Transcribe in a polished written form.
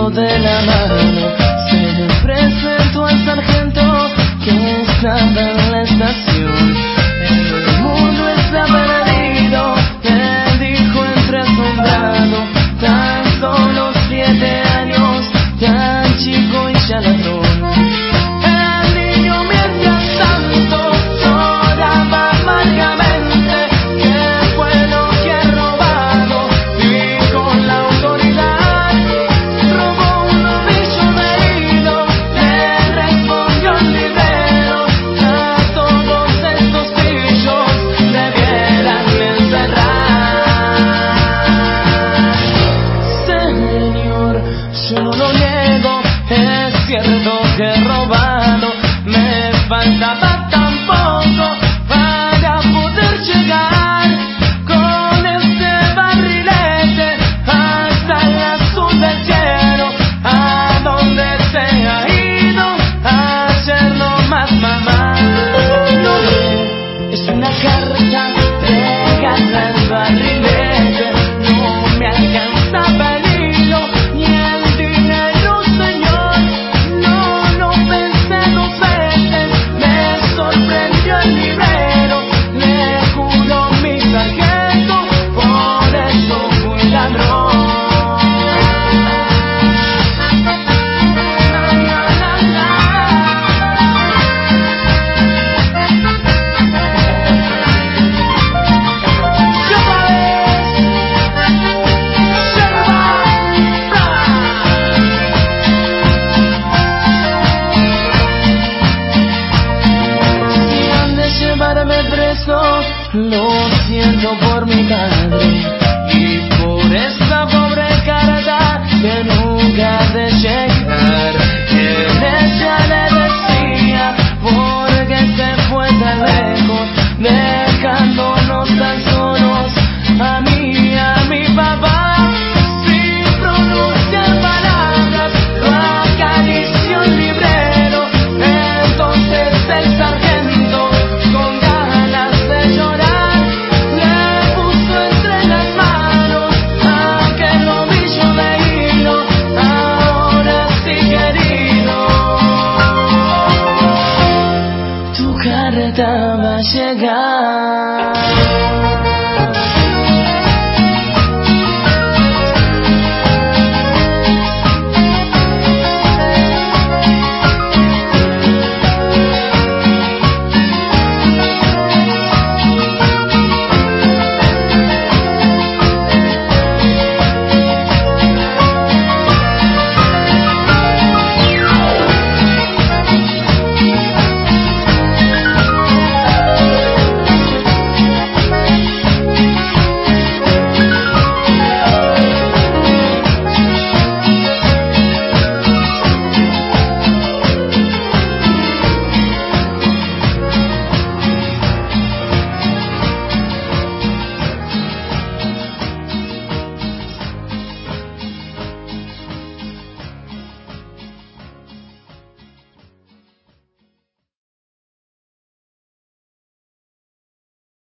tomó de la mano, se presentó al sargento que estaba en la estación. El mundo está perdido, le dijo entre asombrado, tan solo 7 años, tan chico y ya ladrón. Yo no lo niego, es cierto que he robado, me faltaba tan poco para poder llegar con este barrilete hasta el azul del cielo, a donde se ha ido ayer nomás mamá. No ve, es una carta pegada al barrilete, no me alcanzaba el hilo ni el dinero, señor. No lo pensé 2 veces, me sorprendió el librero, le juro mi sargento, por eso fui ladrón. Lo siento por mi padre,